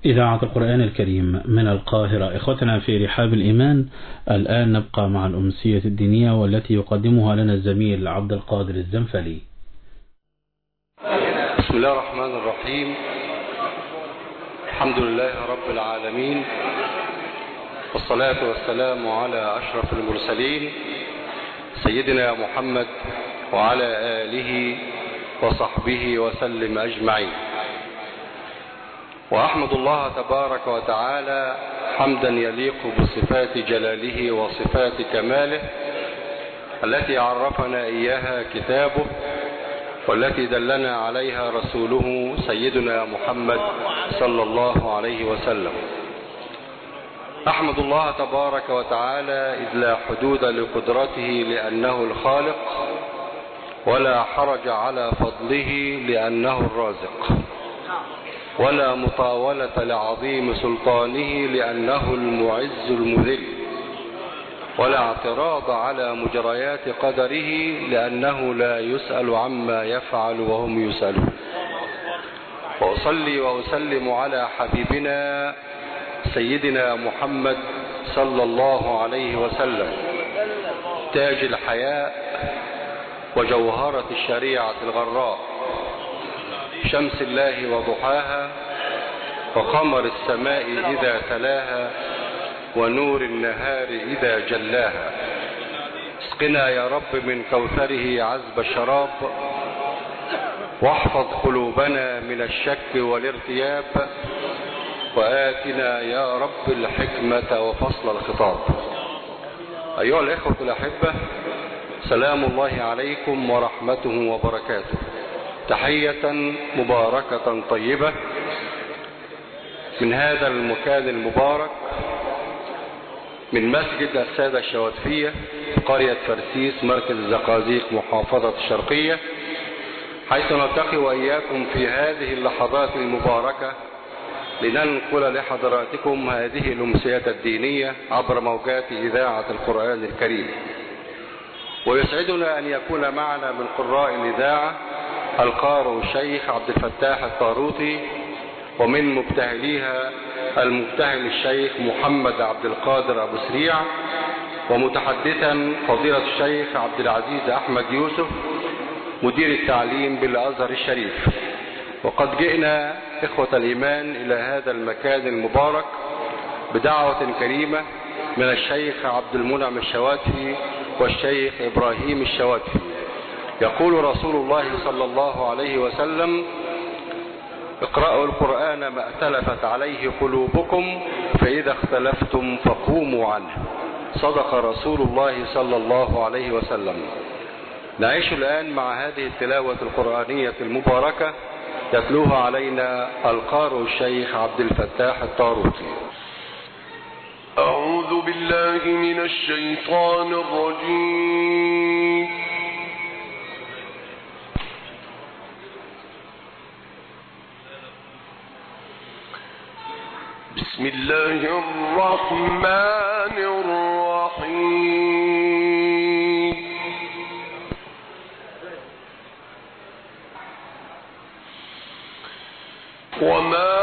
إذاعة القرآن الكريم من القاهرة. إخوتنا في رحاب الإيمان، الآن نبقى مع الأمسية الدينية والتي يقدمها لنا الزميل عبد القادر الزنفلي. بسم الله الرحمن الرحيم. الحمد لله رب العالمين، والصلاة والسلام على أشرف المرسلين سيدنا محمد وعلى آله وصحبه وسلم أجمعين. وأحمد الله تبارك وتعالى حمدا يليق بصفات جلاله وصفات كماله التي عرفنا إياها كتابه، والتي دلنا عليها رسوله سيدنا محمد صلى الله عليه وسلم. أحمد الله تبارك وتعالى إذ لا حدود لقدرته لأنه الخالق، ولا حرج على فضله لأنه الرازق، ولا مطاولة لعظيم سلطانه لأنه المعز المذل، ولا اعتراض على مجريات قدره لأنه لا يسأل عما يفعل وهم يسألون. وأصلي وأسلم على حبيبنا سيدنا محمد صلى الله عليه وسلم، تاج الحياء وجوهرة الشريعة الغراء، شمس الله وضحاها، وقمر السماء إذا تلاها، ونور النهار إذا جلاها. اسقنا يا رب من كوثره عذب الشراب، واحفظ قلوبنا من الشك والارتياب، وآتنا يا رب الحكمة وفصل الخطاب. أيها الإخوة الأحبة، سلام الله عليكم ورحمته وبركاته. تحية مباركة طيبة من هذا المكان المبارك، من مسجد السادة الشواتفية قرية فرسيس مركز الزقازيق محافظة الشرقية، حيث نلتقي وإياكم في هذه اللحظات المباركة لننقل لحضراتكم هذه الأمسية الدينية عبر موجات إذاعة القرآن الكريم. ويسعدنا أن يكون معنا من قراء الإذاعة القارئ الشيخ عبد الفتاح الطاروطي، ومن مبتهليها المبتهل الشيخ محمد عبد القادر أبو سريع، ومتحدثا فضيلة الشيخ عبد العزيز أحمد يوسف مدير التعليم بالأزهر الشريف. وقد جئنا إخوة الإيمان إلى هذا المكان المبارك بدعوة كريمة من الشيخ عبد المنعم الشواتفي والشيخ إبراهيم الشواتفي. يقول رسول الله صلى الله عليه وسلم: اقرأوا القرآن ما ائتلفت عليه قلوبكم، فإذا اختلفتم فقوموا عنه. صدق رسول الله صلى الله عليه وسلم. نعيش الآن مع هذه التلاوة القرآنية المباركة يتلوها علينا القارئ الشيخ عبد الفتاح الطاروطي. أعوذ بالله من الشيطان الرجيم. بسم الله الرحمن الرحيم. وما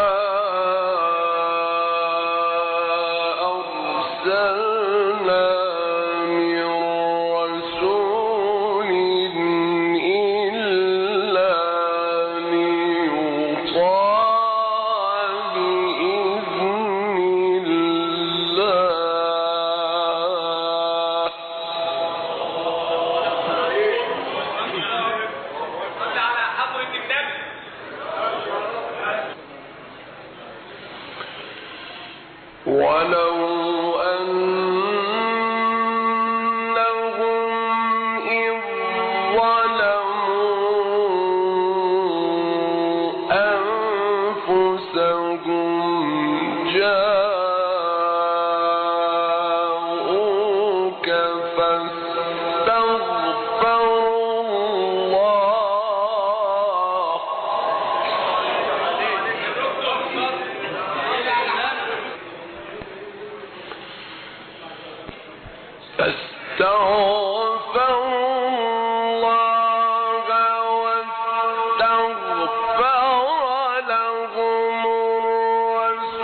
واستغفر لهم الرسول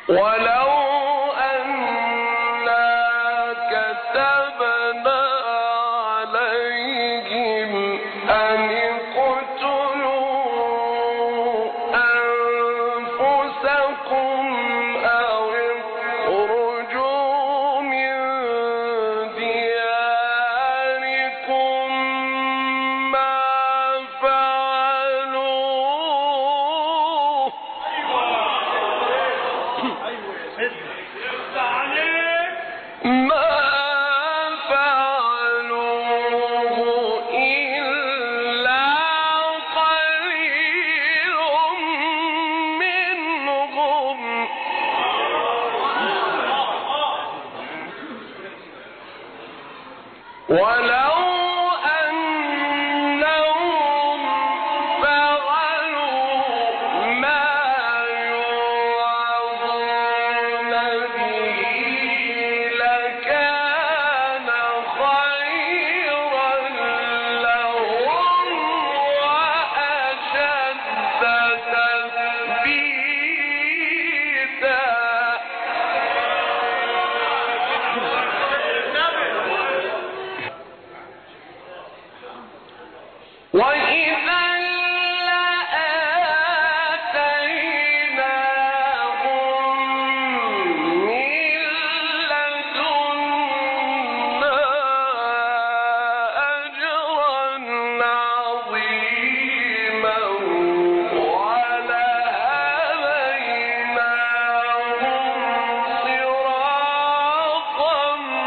ولو أنا كتبنا عليهم أن اقتلوا أنفسكم أو اخرجوا من دياركم ما فعلوه إلا قليل منهم ولو أنهم فعلوا ما يوعظون به لكان خيرا لهم وأشد تثبيتا وإذا لآتيناهم من لدنا أجرا عظيما ولهديناهم صراطا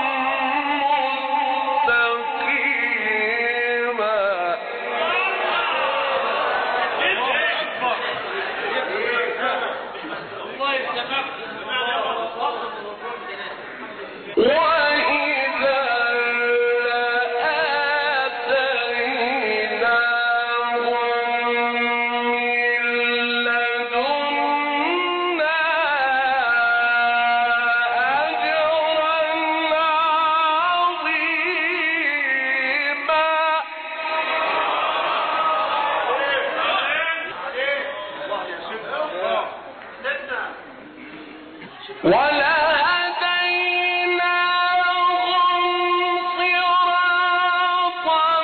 مستقيما وإذا لآتيناهم من لدنا أجرا عظيما ولهديناهم صراطا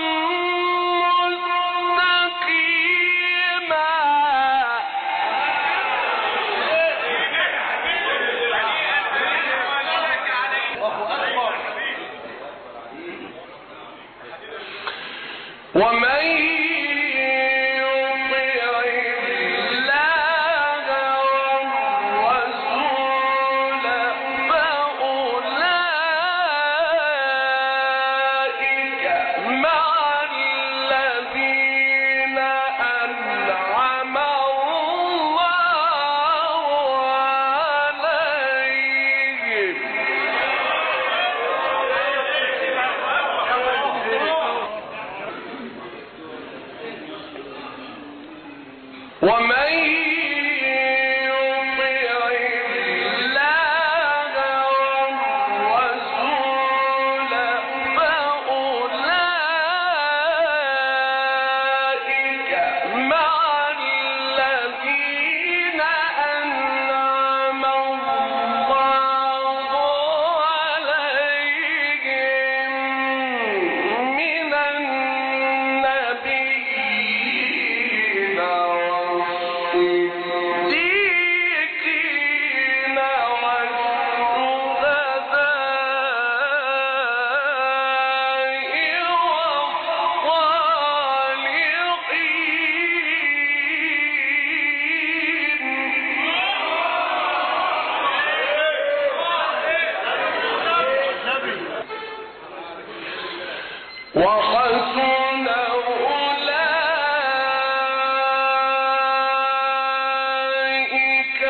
مستقيما ومن يطع الله والرسول فأولئك مع الذين أنعم الله عليهم ومن يطع الله والرسول فأولئك مع الذين أنعم الله عليهم من النبيين والصديقين والشهداء والصالحين وحسن أولئك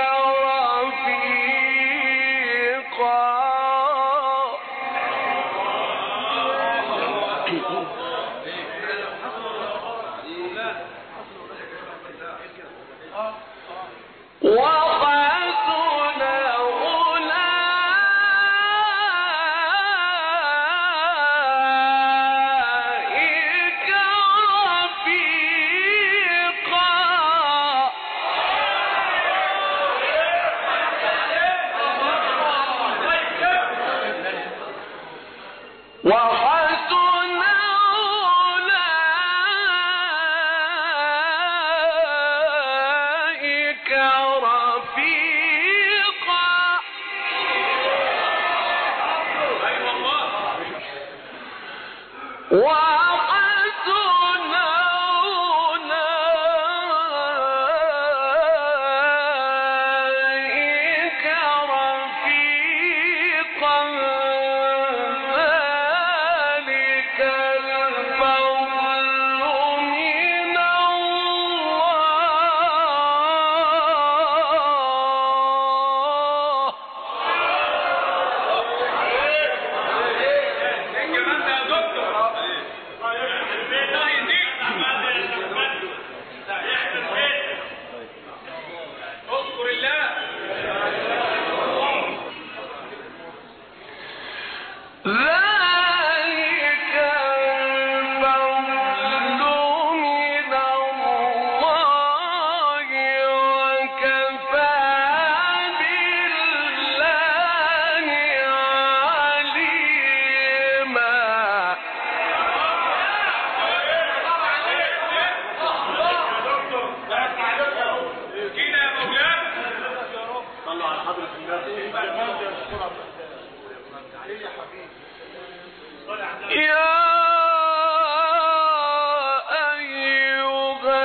رفيقا وحسن رفيقا وحسن أولئك رفيقا ذلك الفضل من الله. ذلك الفضل من الله وكفى بالله عليما. يا أيها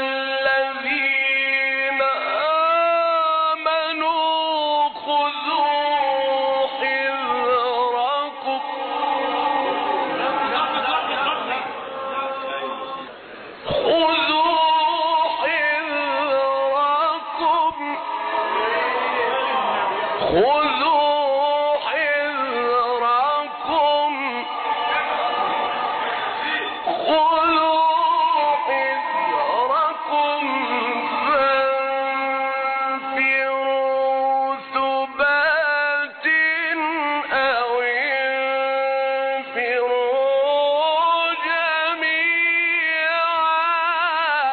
الذين آمنوا خذوا حذركم خذوا حذركم فانفروا ثبات أو انفروا جميعا.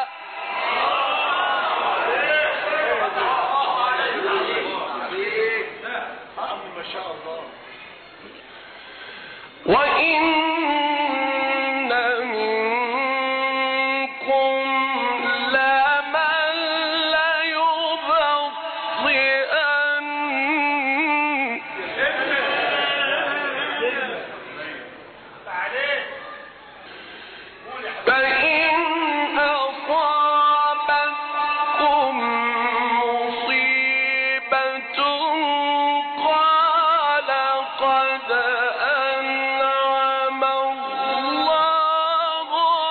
وإن منكم لمن ليبطئن فإن أصابتكم مصيبة قال قد أنعم الله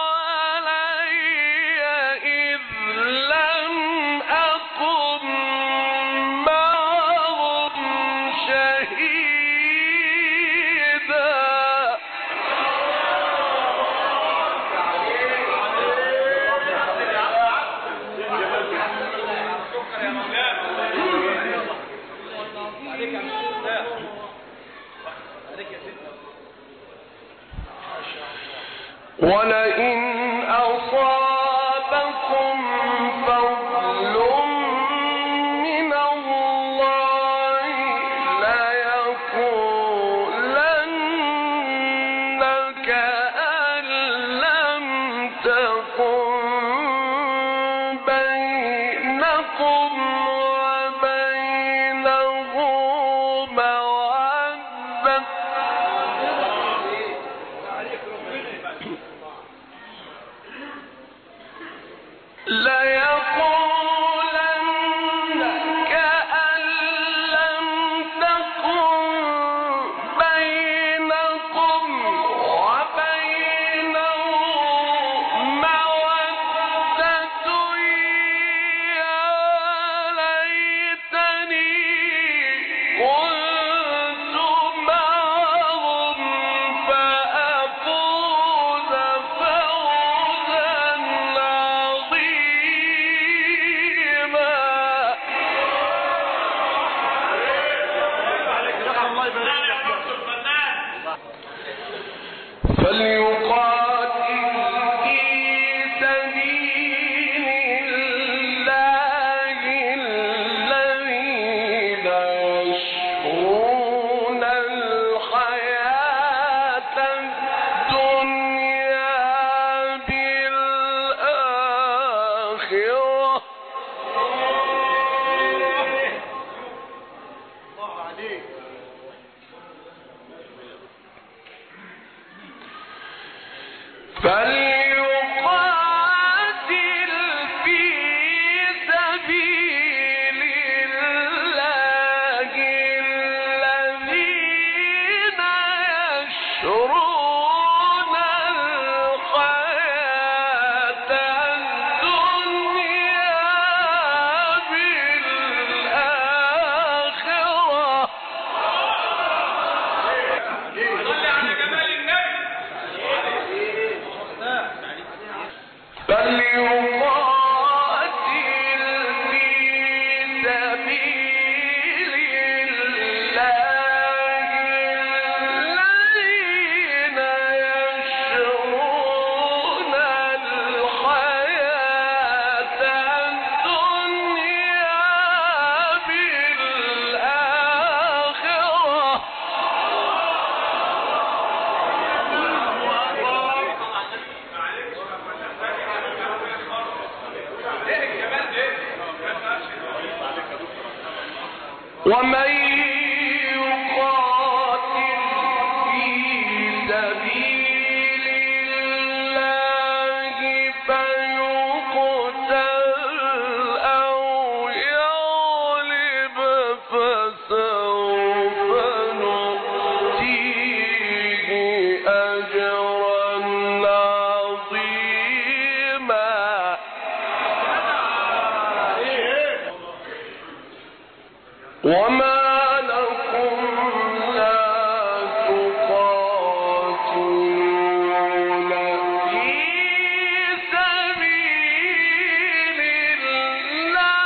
علي إذ لم أكن معهم شهيدا. ولئن أصابكم فضل من الله ليقولن كأن لم تكن بينكم وبينه مودة ليقولن كأن لم تكن بينكم وبينه مودة يا ليتني كنت معهم فأفوز فوزا عظيما. فليقاتل في سبيل الله الذين يشرون الحياة الدنيا بالآخرة ومن يقاتل في سبيل الله فيقتل أو يغلب فسوف نؤتيه أجرا عظيما. وما لكم لا تقاتلون في سبيل الله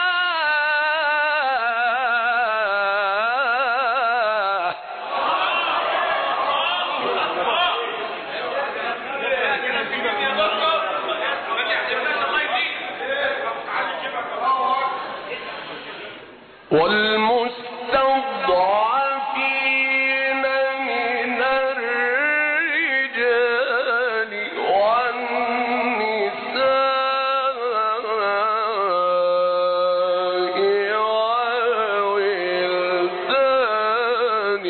والمستضعفين من الرجال والنساء والولدان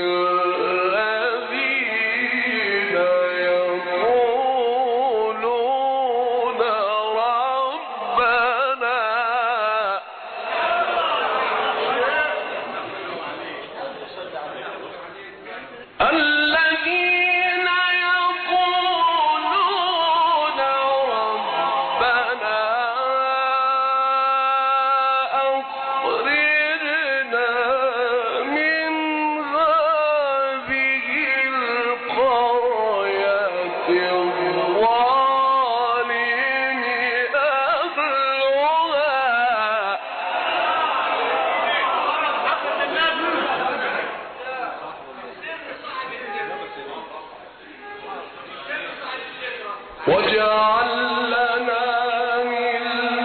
الذين يقولون ربنا الذين يقولون ربنا أخرجنا من هذه القرية الظالم أهلها واجعل لنا من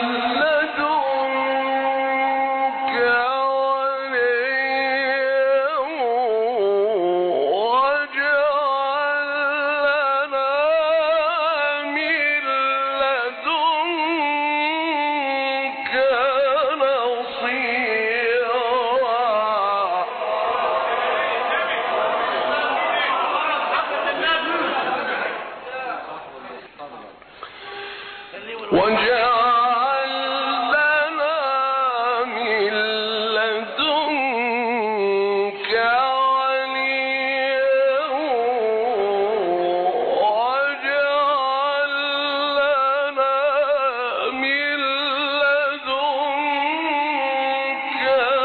لدنك وليا واجعل لنا من لدنك نصيرا. واجعل لنا من لدنك وليا واجعل لنا من لدنك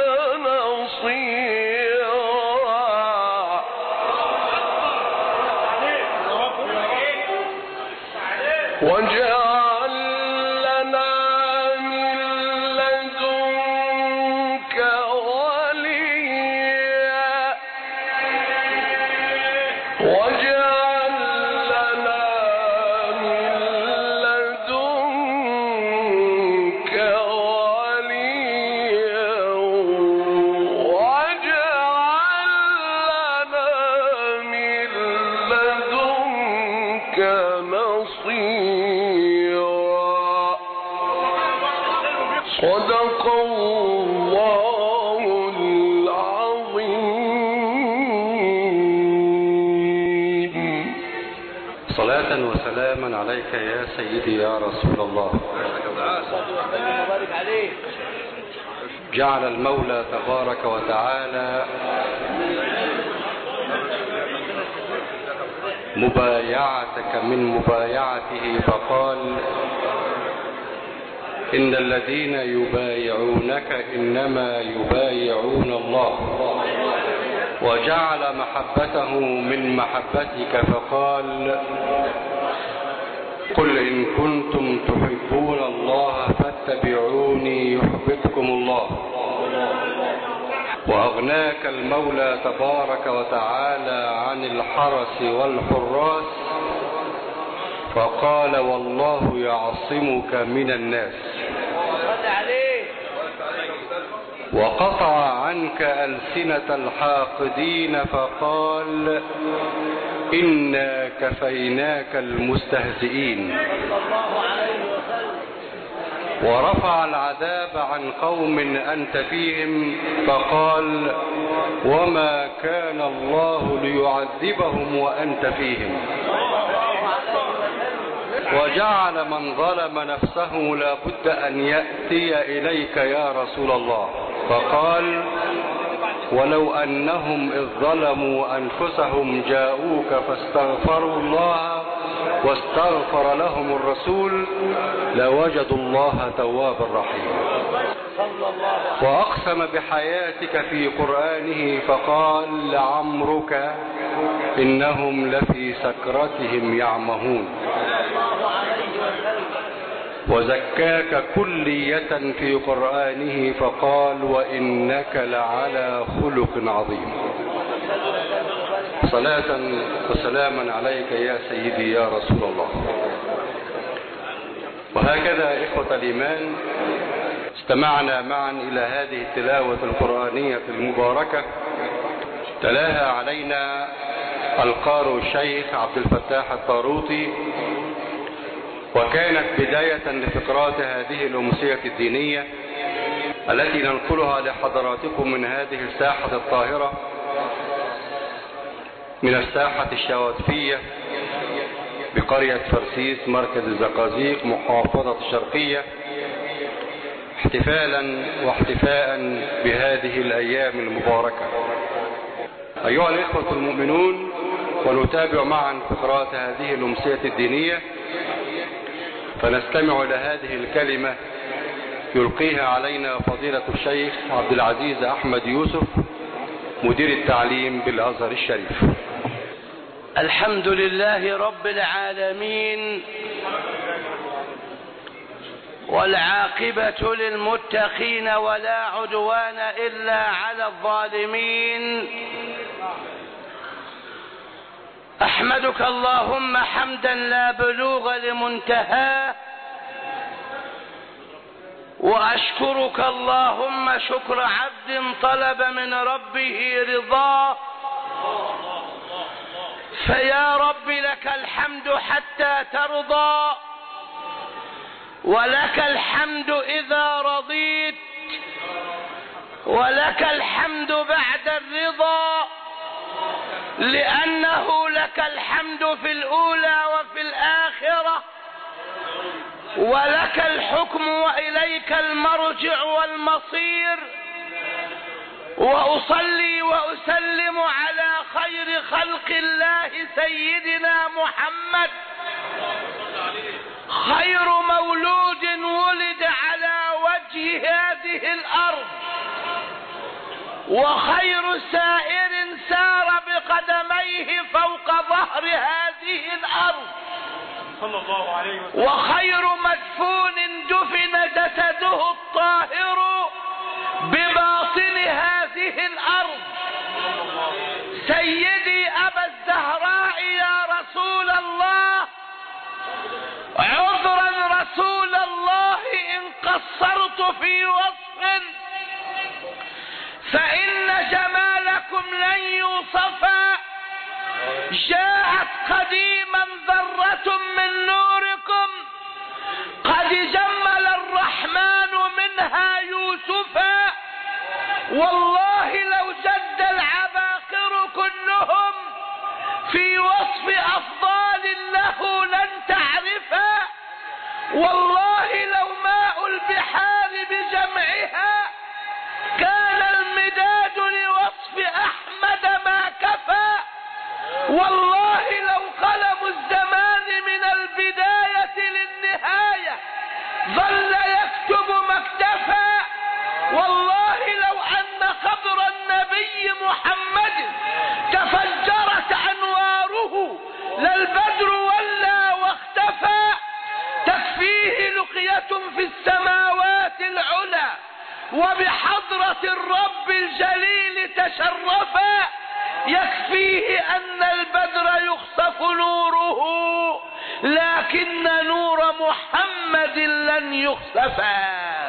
نصيرا. واجعل لنا من لدنك وليا واجعل لنا من لدنك وليا واجعل لنا من لدنك نصيرا. صدق الله العظيم. صلاة وسلاما عليك يا سيدي يا رسول الله. جعل المولى تبارك وتعالى مبايعتك من مبايعته فقال إن الذين يبايعونك إنما يبايعون الله، وجعل محبته من محبتك فقال قل إن كنتم تحبون الله فاتبعوني يحببكم الله وأغناك المولى تبارك وتعالى عن الحرس والحراس، فقال والله يعصمك من الناس، وقطع عنك ألسنة الحاقدين، فقال إنا كفيناك المستهزئين، ورفع العذاب عن قوم أنت فيهم، فقال وما كان الله ليعذبهم وأنت فيهم، وجعل من ظلم نفسه لا بد أن يأتي إليك يا رسول الله، فقال ولو أنهم إذ ظلموا أنفسهم جاءوك فاستغفروا الله واستغفر لهم الرسول لوجدوا الله توابا رحيما. وأقسم بحياتك في قرآنه فقال لعمرك إنهم لفي سكرتهم يعمهون. وزكاك كلية في قرآنه فقال وإنك لعلى خلق عظيم. صلاة وسلاما عليك يا سيدي يا رسول الله. وهكذا إخوة الإيمان استمعنا معا إلى هذه التلاوة القرآنية المباركة تلاها علينا القارئ الشيخ عبد الفتاح الطاروطي، وكانت بداية لفقرات هذه الأمسية الدينية التي ننقلها لحضراتكم من هذه الساحة الطاهرة، من الساحة الشواذفية بقرية فرسيس مركز الزقازيق محافظة الشرقية، احتفالا واحتفاء بهذه الأيام المباركة. أيها الإخوة المؤمنون، ونتابع معا فقرات هذه الأمسية الدينية، فنستمع إلى هذه الكلمة يلقيها علينا فضيلة الشيخ عبد العزيز أحمد يوسف مدير التعليم بالأزهر الشريف. الحمد لله رب العالمين، والعاقبة للمتقين ولا عدوان إلا على الظالمين. أحمدك اللهم حمدا لا بلوغ لمنتهاه، وأشكرك اللهم شكر عبد طلب من ربه رضاه. فيا رب لك الحمد حتى ترضى، ولك الحمد إذا رضيت، ولك الحمد بعد الرضا، لأنه لك الحمد في الأولى وفي الآخرة، ولك الحكم وإليك المرجع والمصير. وأصلي وأسلم على خير خلق الله سيدنا محمد، خير مولود ولد على وجه هذه الأرض، وخير سائر سار بقدميه فوق ظهر هذه الأرض، صلى الله عليه وسلم، وخير مدفون دفن جسده الطاهر بباطن هذه الأرض، سيدي أبا الزهراء يا رسول الله. عذرا رسول الله إن قصرت في وصف، فإن جمالكم لن يوصفا. جاءت قديما ذرة من نوركم قد جمل الرحمن منها يوسفا. والله لو جد العباقر كلهم في وصف أفضال له لن تعرفا. والله لو ماء البحار بجمعها كان المداد لوصف أحمد ما كفى. والله لو قلم الزمان من البداية للنهاية ظل يكتب ما اكتفى. والله لو أن قبر النبي محمد تفجرت أنواره للبدر ولا واختفى. تكفيه لقية في السماوات العلى وبحضرة الرب الجليل شرفا يكفيه أن البدر يخسف نوره لكن نور محمد لن يخسفا.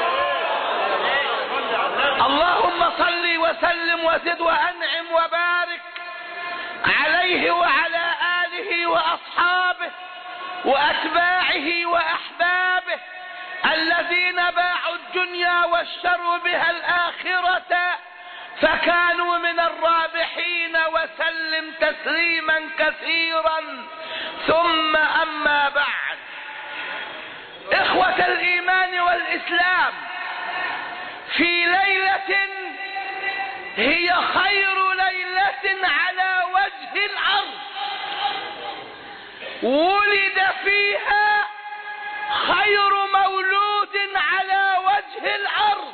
اللهم صل وسلم وزد وأنعم وبارك عليه وعلى آله وأصحابه وأتباعه وأحبابه الذين باعوا الدنيا واشتروا بها الآخرة فكانوا من الرابحين، وسلم تسليما كثيرا. ثم أما بعد، إخوة الإيمان والإسلام، في ليلة هي خير ليلة على وجه الأرض ولد فيها خير مولود على وجه الأرض،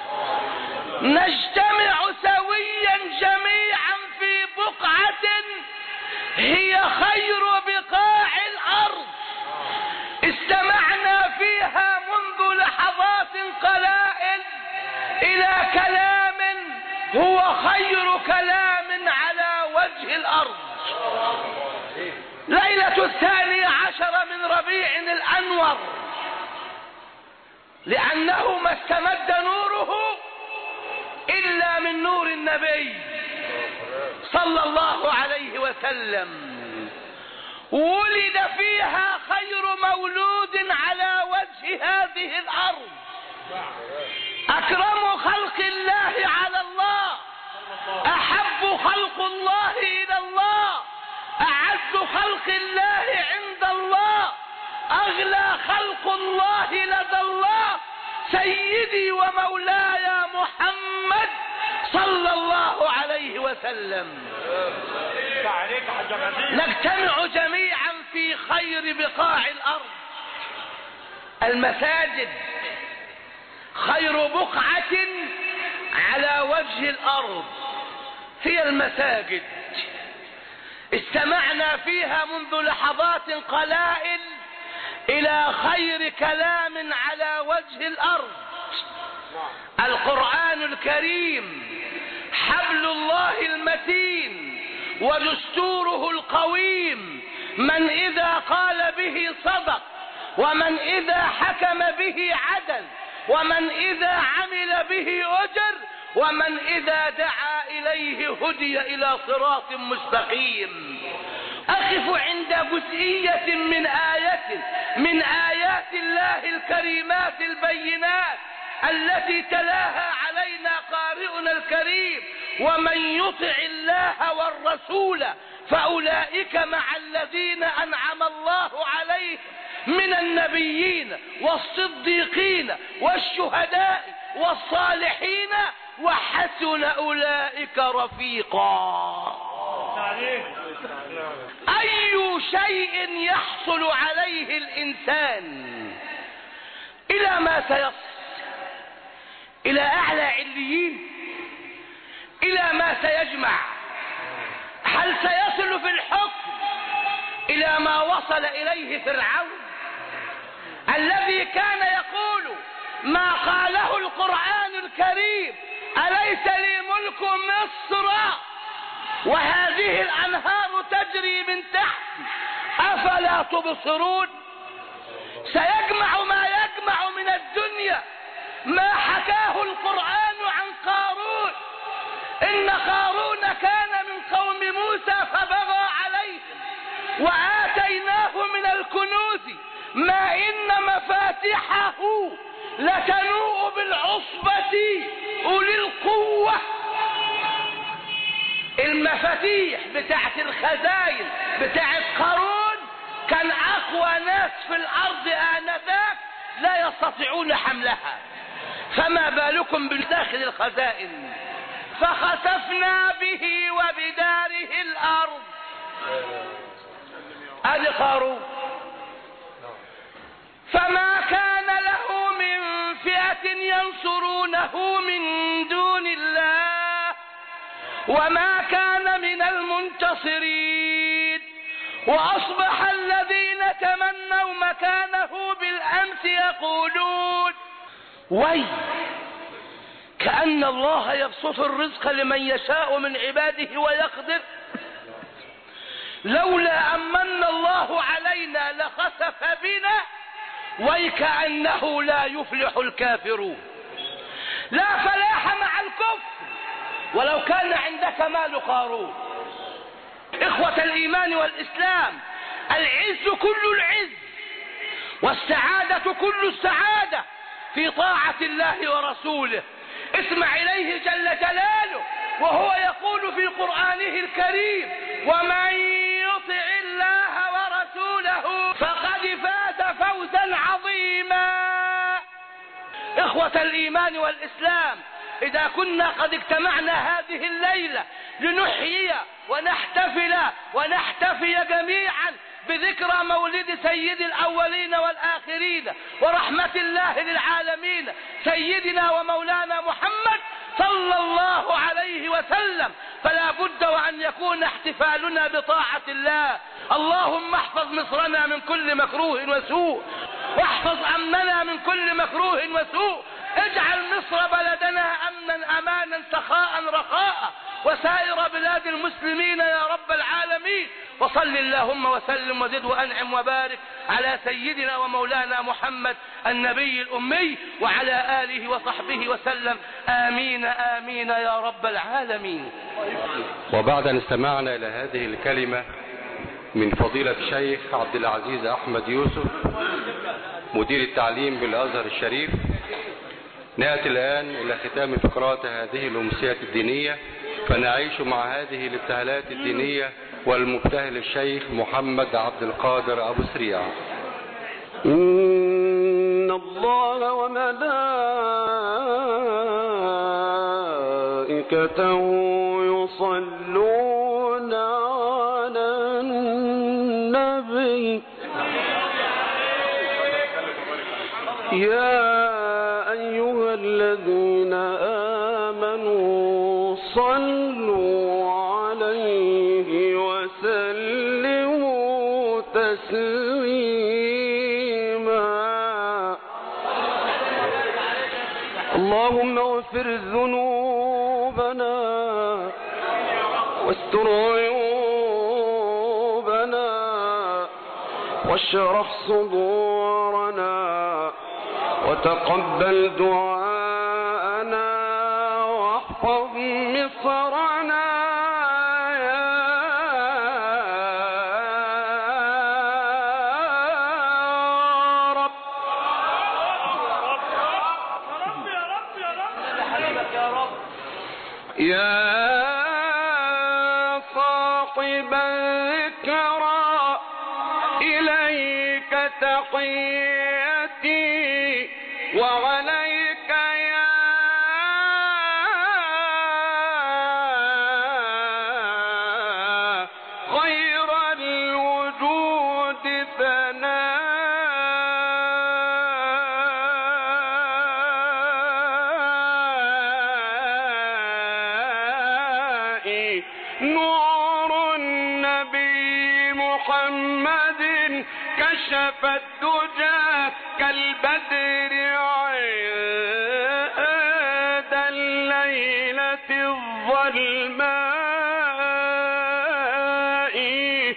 نجتمع سويا جميعا في بقعة هي خير بقاع الأرض، استمعنا فيها منذ لحظات قلائل إلى كلام هو خير كلام على وجه الأرض. ليلة 12 من ربيع الأنور، لأنه ما استمد نوره إلا من نور النبي صلى الله عليه وسلم. ولد فيها خير مولود على وجه هذه الأرض، أكرم خلق الله على الله، أحب خلق الله إلى الله، أعز خلق الله عند الله، أغلى خلق الله لدى الله، سيدي ومولاي محمد صلى الله عليه وسلم. نجتمع جميعا في خير بقاع الأرض. المساجد خير بقعة على وجه الأرض هي المساجد، استمعنا فيها منذ لحظات قلائل إلى خير كلام على وجه الأرض. القرآن الكريم حبل الله المتين ودستوره القويم، من إذا قال به صدق، ومن إذا حكم به عدل، ومن إذا عمل به أجر، ومن إذا دعا إليه هدي إلى صراط مستقيم. أقف عند جزئية من آيات الله الكريمات البينات التي تلاها علينا قارئنا الكريم: ومن يطع الله والرسول فأولئك مع الذين أنعم الله عليهم من النبيين والصديقين والشهداء والصالحين وحسن أولئك رفيقا. أي شيء يحصل عليه الإنسان إلى ما سيصل، إلى أعلى عليين، إلى ما سيجمع. هل سيصل في الحكم إلى ما وصل إليه فرعون الذي كان يقول ما قاله القرآن الكريم: أليس لي ملك مصر وهذه الأنهار تجري من تحتي أفلا تبصرون؟ سيجمع ما يجمع من الدنيا ما حكاه القرآن عن قارون: إن قارون كان من قوم موسى فبغى عليهم وآتيناه من الكنوز ما إن مفاتحه لتنوء بالعصبة أولي القوة. المفاتيح بتاعت الخزائن بتاعت قارون كان أقوى ناس في الأرض آنذاك لا يستطيعون حملها، فما بالكم بالداخل الخزائن. فخسفنا به وبداره الأرض. هذا قارون، فما كان له من فئة ينصرونه من دون الله وما كان من المنتصرين. وأصبح الذين تمنوا مكانه بالأمس يقولون: كأن الله يبسط الرزق لمن يشاء من عباده ويقدر. لولا أمن الله علينا لخسف بنا وكأنه لا يفلح الكافرون. لا فلاح مع الكفر ولو كان عندك مال قارون. إخوة الإيمان والإسلام، العز كل العز والسعادة كل السعادة في طاعة الله ورسوله. اسمع إليه جل جلاله وهو يقول في قرآنه الكريم: ومن يطع الله ورسوله فقد فاز فوزا عظيما. إخوة الإيمان والإسلام، إذا كنا قد اجتمعنا هذه الليلة لنحيي ونحتفي جميعا بذكرى مولد سيد الأولين والآخرين ورحمة الله للعالمين سيدنا ومولانا محمد صلى الله عليه وسلم، فلا بد وأن يكون احتفالنا بطاعة الله. اللهم احفظ مصرنا من كل مكروه وسوء، واحفظ أمننا من كل مكروه وسوء. اجعل مصر بلدنا أمنا أمانا سخاء رخاء، وسائر بلاد المسلمين يا رب العالمين. وصل اللهم وسلم وزد وأنعم وبارك على سيدنا ومولانا محمد النبي الأمي وعلى آله وصحبه وسلم. آمين آمين يا رب العالمين. وبعد أن استمعنا إلى هذه الكلمة من فضيلة الشيخ عبد العزيز أحمد يوسف مدير التعليم بالأزهر الشريف، نأتي الآن إلى ختام فقرات هذه الأمسية الدينية، فنعيش مع هذه الابتهالات الدينية والمبتهل الشيخ محمد عبد القادر أبو سريع. إن الله وملائكته يصلون على النبي يا أيها الذين آمنوا صلوا عليه وسلموا تسليما. اللهم اغفر ذنوبنا واستر عيوبنا واشرح صدورنا وتقبل دعاءنا واحفظ مصرنا يا رب. يا صاحب الذكرى إليك تحيتي وعليك يا خير الوجود ثنائي. نور النبي محمد كشف الدجى كالبدر عند الليلة الظلماء.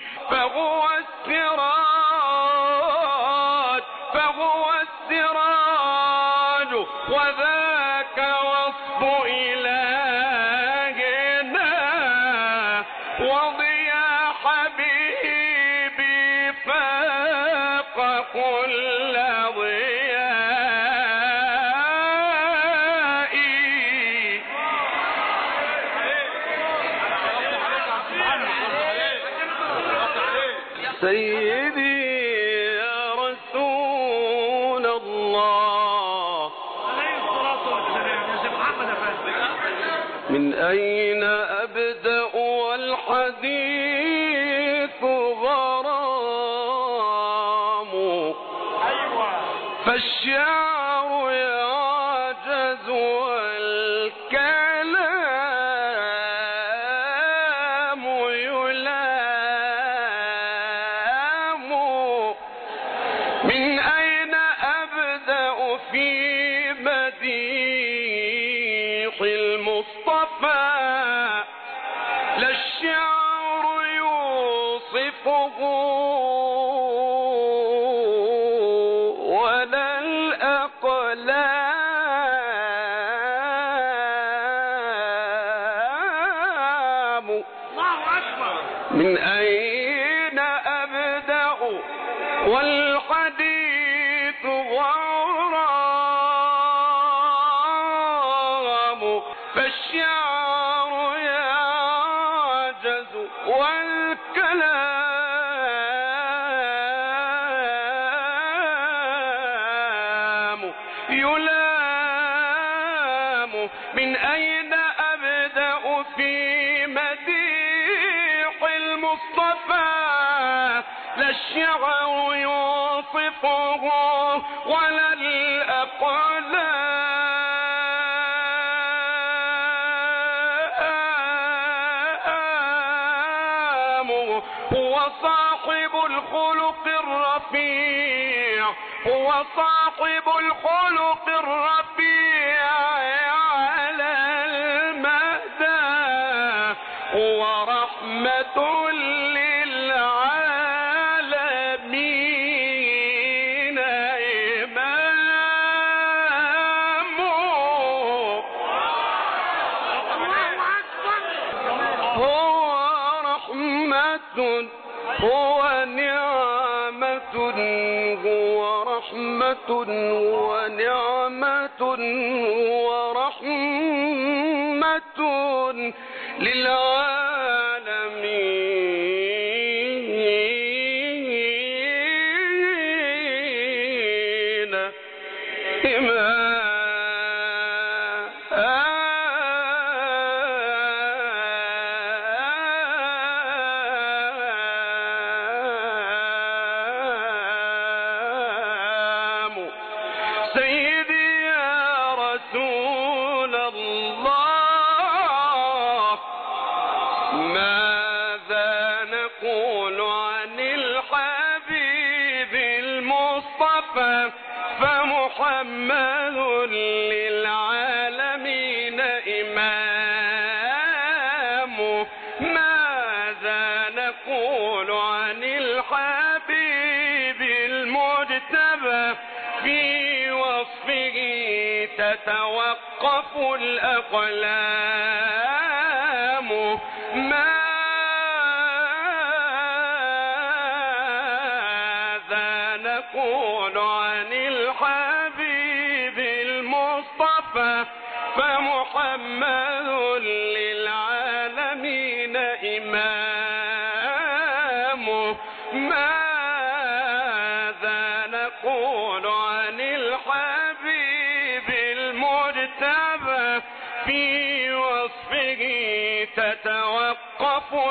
فهو السراج وذاك وصف إلهنا وضيا حبيبي فاق كل ضيائي. سيدي يا رسول الله من أين أبدأ والحديث غرام فالشعر يعجز والكلام يلام. من أين أبدأ في بديع المصطفى لا الشعر يوصفه ولا الأقلام. من أين أبدأ والحديث غرام، فالشعر يعجز والكلام يلام. من أين أبدأ في مديح المصطفى لا الشعر يوصفه ولا الأقلام. هو صاحب الخلق الرفيع، هو صاحب الخلق الرفيع على المدى، هو رحمة للعالمين إمام. هو رحمة، هو نعمة، هو رحمة ونعمة ورحمة للعالمين إمام. سيدي يا رسول الله، ماذا نقول عن الحبيب المصطفى فمحمد للعالمين إمام. ماذا نقول عن الحبيب المجتبى في وصفه تتوقف الأقلام. ماذا نقول عن الحبيب المصطفى فمحمد للعالمين إمام. ماذا نقول عن الحبيب المجتبى في وصفه تتوقف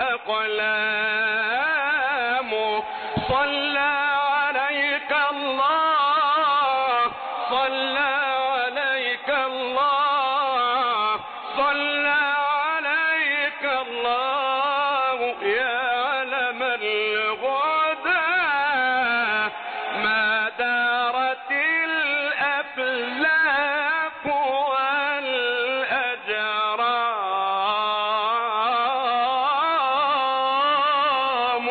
الأقلام. صلى عليك الله، صلى عليك الله، صلى عليك الله يا علم الغدى. ما دارت الأفلاك والأجرام.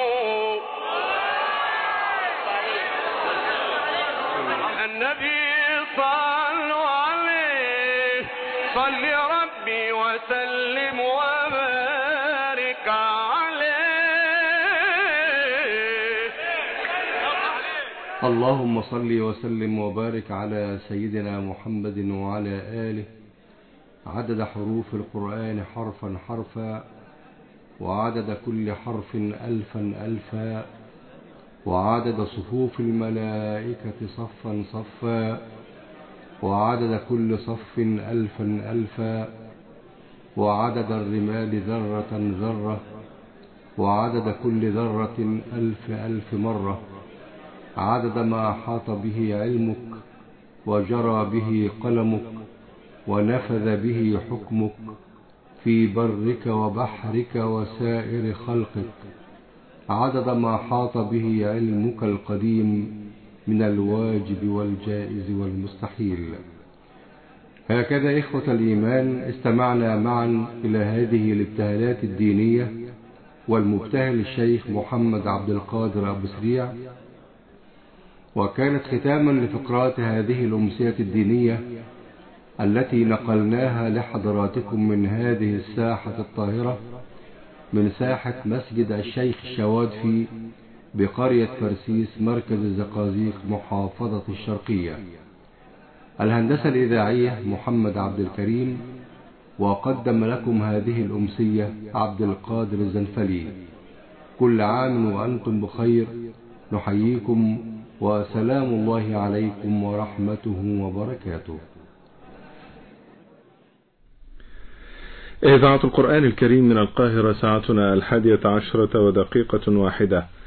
النبي صلوا عليه، صل ربي وسلم وبارك عليه. اللهم صل وسلم وبارك على سيدنا محمد وعلى آله عدد حروف القرآن حرفا حرفا، وعدد كل حرف ألفا ألفا، وعدد صفوف الملائكة صفا صفا، وعدد كل صف ألفا ألفا، وعدد الرمال ذرة ذرة، وعدد كل ذرة ألف ألف مرة، عدد ما أحاط به علمك وجرى به قلمك ونفذ به حكمك في برك وبحرك وسائر خلقك، عدد ما حاط به علمك القديم من الواجب والجائز والمستحيل. هكذا إخوة الإيمان استمعنا معا إلى هذه الابتهالات الدينية والمبتهل الشيخ محمد عبد القادر أبو سريع، وكانت ختاما لفقرات هذه الأمسية الدينية التي نقلناها لحضراتكم من هذه الساحة الطاهرة، من ساحة مسجد الشيخ الشوادفي بقرية فرسيس مركز الزقازيق محافظة الشرقية. الهندسة الإذاعية محمد عبد الكريم، وقدم لكم هذه الأمسية عبد القادر الزنفلي. كل عام وأنتم بخير، نحييكم وسلام الله عليكم ورحمته وبركاته. إذاعة القرآن الكريم من القاهرة، ساعتنا 11:01 دقيقة.